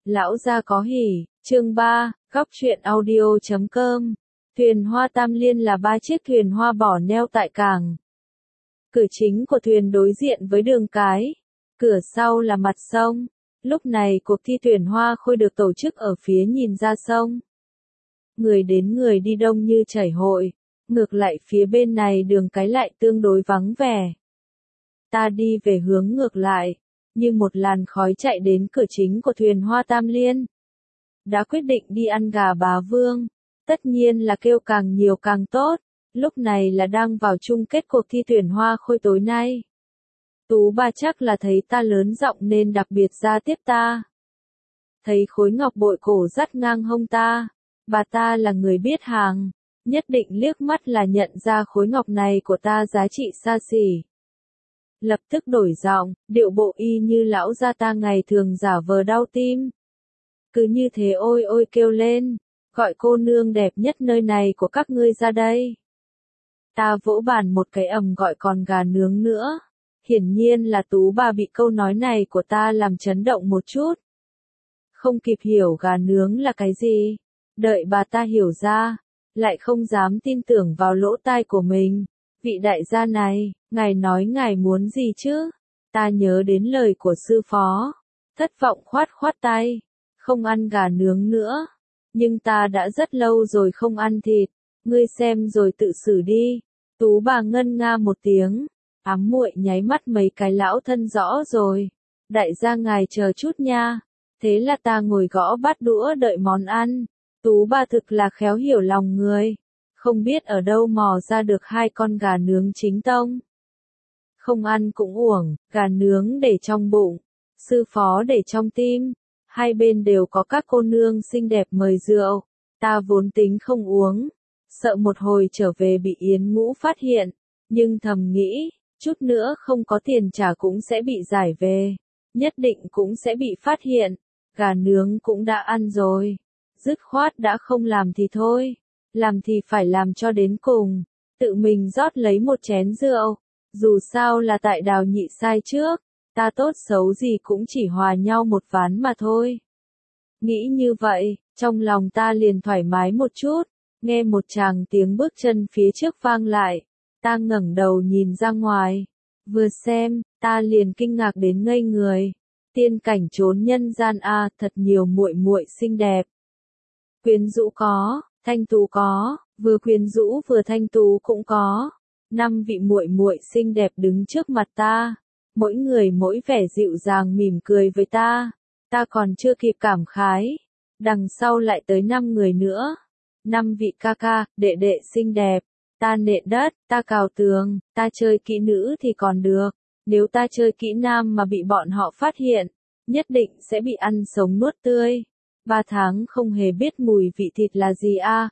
Lão gia có hỉ, chương 3, góc truyện audio.com. Thuyền hoa Tam Liên là 3 chiếc thuyền hoa bỏ neo tại cảng. Cửa chính của thuyền đối diện với đường cái, cửa sau là mặt sông. Lúc này cuộc thi thuyền hoa khôi được tổ chức ở phía nhìn ra sông. Người đến người đi đông như chảy hội, ngược lại phía bên này đường cái lại tương đối vắng vẻ. Ta đi về hướng ngược lại, như một làn khói chạy đến cửa chính của thuyền hoa Tam Liên. Đã quyết định đi ăn gà bá vương, tất nhiên là kêu càng nhiều càng tốt, lúc này là đang vào chung kết cuộc thi thuyền hoa khôi tối nay. Tú bà chắc là thấy ta lớn giọng nên đặc biệt ra tiếp ta. Thấy khối ngọc bội cổ dắt ngang hông ta, bà ta là người biết hàng, nhất định liếc mắt là nhận ra khối ngọc này của ta giá trị xa xỉ. Lập tức đổi giọng, điệu bộ y như lão gia ta ngày thường giả vờ đau tim. Cứ như thế ôi ôi kêu lên, gọi cô nương đẹp nhất nơi này của các ngươi ra đây. Ta vỗ bàn một cái ầm gọi còn gà nướng nữa. Hiển nhiên là Tú bà bị câu nói này của ta làm chấn động một chút. Không kịp hiểu gà nướng là cái gì. Đợi bà ta hiểu ra, lại không dám tin tưởng vào lỗ tai của mình. Vị đại gia này, ngài nói ngài muốn gì chứ? Ta nhớ đến lời của sư phó. Thất vọng khoát khoát tay. Không ăn gà nướng nữa. Nhưng ta đã rất lâu rồi không ăn thịt. Ngươi xem rồi tự xử đi. Tú bà ngân nga một tiếng. Ám muội nháy mắt mấy cái lão thân rõ rồi. Đại gia ngài chờ chút nha. Thế là ta ngồi gõ bát đũa đợi món ăn. Tú bà thực là khéo hiểu lòng người. Không biết ở đâu mò ra được 2 con gà nướng chính tông. Không ăn cũng uổng, gà nướng để trong bụng, sư phó để trong tim. Hai bên đều có các cô nương xinh đẹp mời rượu. Ta vốn tính không uống, sợ một hồi trở về bị Yến Ngũ phát hiện. Nhưng thầm nghĩ, chút nữa không có tiền trả cũng sẽ bị giải về. Nhất định cũng sẽ bị phát hiện. Gà nướng cũng đã ăn rồi. Dứt khoát đã không làm thì thôi. Làm thì phải làm cho đến cùng. Tự mình rót lấy một chén rượu. Dù sao là tại Đào Nhị sai trước. Ta tốt xấu gì cũng chỉ hòa nhau một ván mà thôi. Nghĩ như vậy, trong lòng ta liền thoải mái một chút. Nghe một tràng tiếng bước chân phía trước vang lại. Ta ngẩng đầu nhìn ra ngoài. Vừa xem, ta liền kinh ngạc đến ngây người. Tiên cảnh trốn nhân gian a, thật nhiều muội muội xinh đẹp. Quyến rũ có, thanh tú có, vừa quyến rũ vừa thanh tú cũng có. 5 vị muội muội xinh đẹp đứng trước mặt ta, mỗi người mỗi vẻ dịu dàng mỉm cười với ta. Ta còn chưa kịp cảm khái, đằng sau lại tới 5 người nữa. 5 vị ca ca, đệ đệ xinh đẹp. Ta nện đất, ta cào tường, ta chơi kỹ nữ thì còn được. Nếu ta chơi kỹ nam mà bị bọn họ phát hiện, nhất định sẽ bị ăn sống nuốt tươi. 3 tháng không hề biết mùi vị thịt là gì a,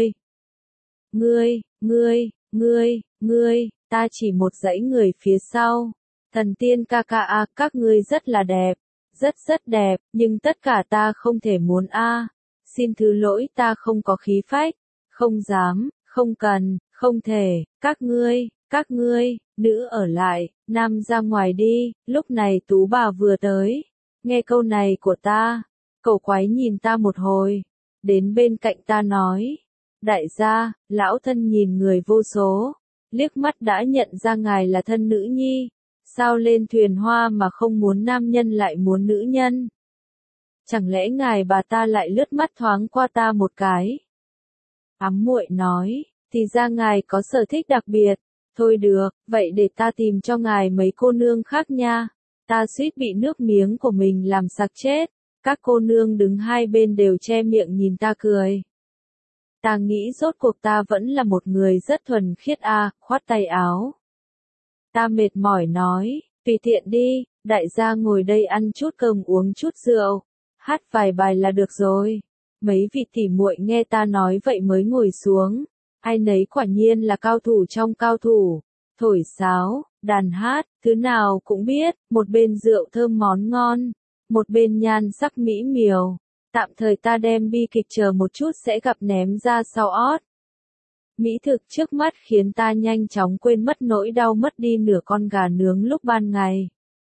ngươi, ta chỉ một dãy người phía sau. Thần tiên ca ca a, các ngươi rất là đẹp, rất đẹp, nhưng tất cả ta không thể muốn a. Xin thứ lỗi ta không có khí phách, không dám, không cần, không thể, các ngươi, nữ ở lại, nam ra ngoài đi. Lúc này Tú bà vừa tới, nghe câu này của ta, cậu quái nhìn ta một hồi, đến bên cạnh ta nói, đại gia, lão thân nhìn người vô số, liếc mắt đã nhận ra ngài là thân nữ nhi, sao lên thuyền hoa mà không muốn nam nhân lại muốn nữ nhân? Chẳng lẽ ngài bà ta lại lướt mắt thoáng qua ta một cái? Ám muội nói, thì ra ngài có sở thích đặc biệt. Thôi được, vậy để ta tìm cho ngài mấy cô nương khác nha. Ta suýt bị nước miếng của mình làm sặc chết. Các cô nương đứng hai bên đều che miệng nhìn ta cười. Ta nghĩ rốt cuộc ta vẫn là một người rất thuần khiết a, khoát tay áo. Ta mệt mỏi nói, tùy tiện đi, đại gia ngồi đây ăn chút cơm uống chút rượu, hát vài bài là được rồi. Mấy vị tỉ muội nghe ta nói vậy mới ngồi xuống. Ai nấy quả nhiên là cao thủ trong cao thủ. Thổi sáo, đàn hát, thứ nào cũng biết, một bên rượu thơm món ngon, một bên nhan sắc mỹ miều. Tạm thời ta đem bi kịch chờ một chút sẽ gặp ném ra sau ót. Mỹ thực trước mắt khiến ta nhanh chóng quên mất nỗi đau mất đi nửa con gà nướng lúc ban ngày.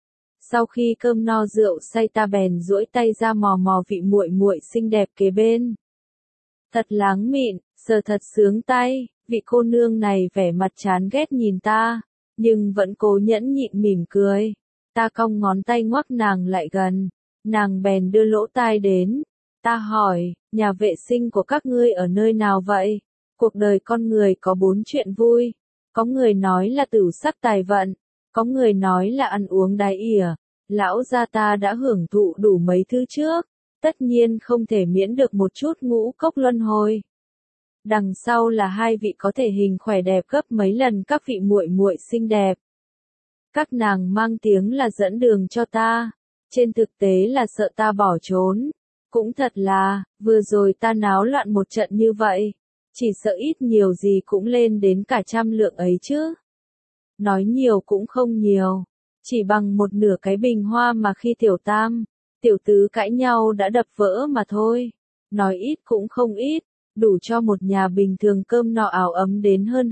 Sau khi cơm no rượu say ta bèn duỗi tay ra mò mò vị muội muội xinh đẹp kế bên. Thật láng mịn, sờ thật sướng tay, vị cô nương này vẻ mặt chán ghét nhìn ta, nhưng vẫn cố nhẫn nhịn mỉm cười. Ta cong ngón tay ngoắc nàng lại gần, nàng bèn đưa lỗ tai đến. Ta hỏi, nhà vệ sinh của các ngươi ở nơi nào vậy? Cuộc đời con người có 4 chuyện vui. Có người nói là tửu sắc tài vận, có người nói là ăn uống đái ỉa. Lão gia ta đã hưởng thụ đủ mấy thứ trước, tất nhiên không thể miễn được một chút ngũ cốc luân hồi. Đằng sau là 2 vị có thể hình khỏe đẹp gấp mấy lần các vị muội muội xinh đẹp. Các nàng mang tiếng là dẫn đường cho ta, trên thực tế là sợ ta bỏ trốn. Cũng thật là, vừa rồi ta náo loạn một trận như vậy, chỉ sợ ít nhiều gì cũng lên đến cả 100 lượng ấy chứ. Nói nhiều cũng không nhiều, chỉ bằng một nửa cái bình hoa mà khi tiểu tam, tiểu tứ cãi nhau đã đập vỡ mà thôi. Nói ít cũng không ít, đủ cho một nhà bình thường cơm no áo ấm đến hơn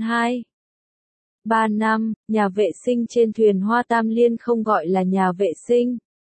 3 năm, nhà vệ sinh trên thuyền Hoa Tam Liên không gọi là nhà vệ sinh.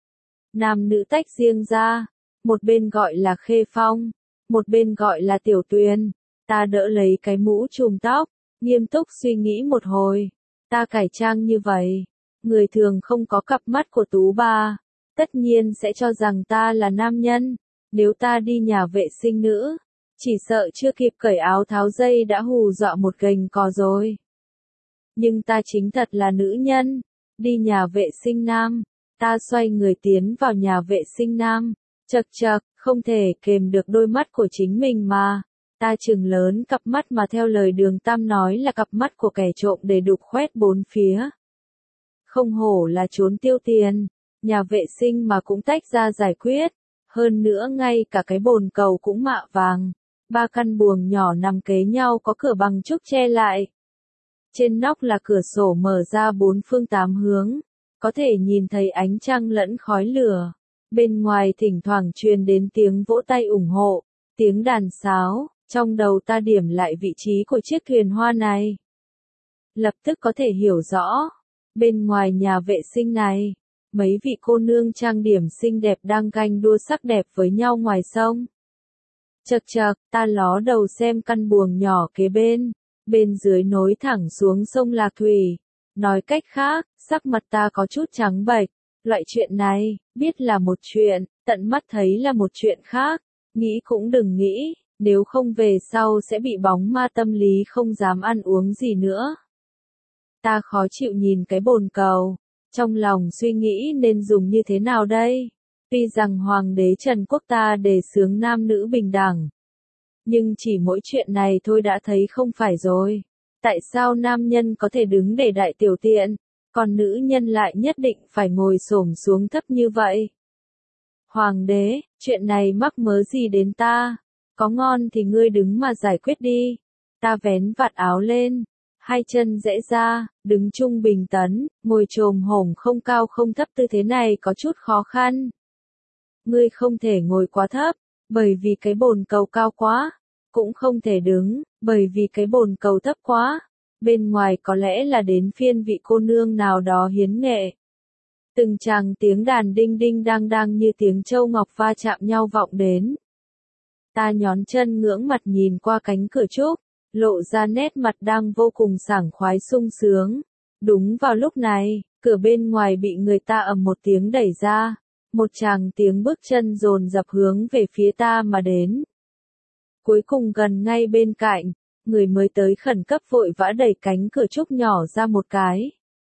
Nam nữ tách riêng ra, một bên gọi là Khê Phong, một bên gọi là Tiểu Tuyền. Ta đỡ lấy cái mũ trùm tóc, nghiêm túc suy nghĩ một hồi. Ta cải trang như vậy, người thường không có cặp mắt của tú bà, tất nhiên sẽ cho rằng ta là nam nhân. Nếu ta đi nhà vệ sinh nữ, chỉ sợ chưa kịp cởi áo tháo dây đã hù dọa một gành cò rồi. Nhưng ta chính thật là nữ nhân, đi nhà vệ sinh nam. Ta xoay người tiến vào nhà vệ sinh nam, chậc chậc, không thể kềm được đôi mắt của chính mình mà. Ta trừng lớn cặp mắt mà theo lời Đường Tam nói là cặp mắt của kẻ trộm để đục khoét bốn phía. Không hổ là trốn tiêu tiền, nhà vệ sinh mà cũng tách ra giải quyết. Hơn nữa ngay cả cái bồn cầu cũng mạ vàng. 3 căn buồng nhỏ nằm kế nhau có cửa bằng trúc che lại. Trên nóc là cửa sổ mở ra 4 phương 8 hướng, có thể nhìn thấy ánh trăng lẫn khói lửa. Bên ngoài thỉnh thoảng truyền đến tiếng vỗ tay ủng hộ, tiếng đàn sáo, trong đầu ta điểm lại vị trí của chiếc thuyền hoa này. Lập tức có thể hiểu rõ, bên ngoài nhà vệ sinh này, mấy vị cô nương trang điểm xinh đẹp đang ganh đua sắc đẹp với nhau ngoài sông. Chậc chậc, ta ló đầu xem căn buồng nhỏ kế bên dưới nối thẳng xuống sông Lạc Thủy. Nói cách khác, sắc mặt ta có chút trắng bệch. Loại chuyện này, biết là một chuyện, tận mắt thấy là một chuyện khác. Nghĩ cũng đừng nghĩ, nếu không về sau sẽ bị bóng ma tâm lý không dám ăn uống gì nữa. Ta khó chịu nhìn cái bồn cầu, trong lòng suy nghĩ nên dùng như thế nào đây? Tuy rằng Hoàng đế Trần Quốc ta đề xướng nam nữ bình đẳng, nhưng chỉ mỗi chuyện này thôi đã thấy không phải rồi. Tại sao nam nhân có thể đứng để đại tiểu tiện, còn nữ nhân lại nhất định phải ngồi xổm xuống thấp như vậy? Hoàng đế, chuyện này mắc mớ gì đến ta? Có ngon thì ngươi đứng mà giải quyết đi. Ta vén vạt áo lên, 2 chân rẽ ra, đứng trung bình tấn, ngồi chồm hổm không cao không thấp, tư thế này có chút khó khăn. Ngươi không thể ngồi quá thấp, bởi vì cái bồn cầu cao quá, cũng không thể đứng, bởi vì cái bồn cầu thấp quá. Bên ngoài có lẽ là đến phiên vị cô nương nào đó hiến nghệ. Từng tràng tiếng đàn đinh đinh đang đang như tiếng châu ngọc va chạm nhau vọng đến. Ta nhón chân ngưỡng mặt nhìn qua cánh cửa trúc, lộ ra nét mặt đang vô cùng sảng khoái sung sướng. Đúng vào lúc này, cửa bên ngoài bị người ta ầm một tiếng đẩy ra, một tràng tiếng bước chân dồn dập hướng về phía ta mà đến. Cuối cùng gần ngay bên cạnh, người mới tới khẩn cấp vội vã đẩy cánh cửa trúc nhỏ ra một cái.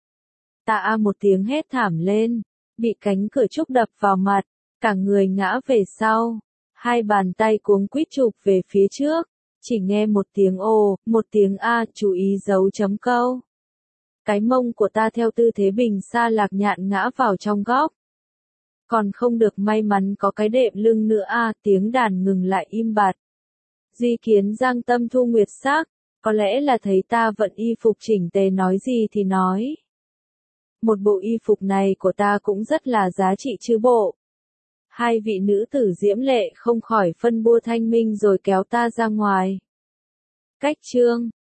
Ta một tiếng hét thảm lên, bị cánh cửa trúc đập vào mặt, cả người ngã về sau, 2 bàn tay cuống quýt chụp về phía trước, chỉ nghe một tiếng ồ, một tiếng a, chú ý dấu chấm câu. Cái mông của ta theo tư thế bình sa lạc nhạn ngã vào trong góc. Còn không được may mắn có cái đệm lưng nữa tiếng đàn ngừng lại im bặt. Duy Kiến Giang tâm thu nguyệt sắc, có lẽ là thấy ta vận y phục chỉnh tề nói gì thì nói. Một bộ y phục này của ta cũng rất là giá trị chứ bộ. 2 vị nữ tử diễm lệ không khỏi phân bua thanh minh rồi kéo ta ra ngoài. Cách chương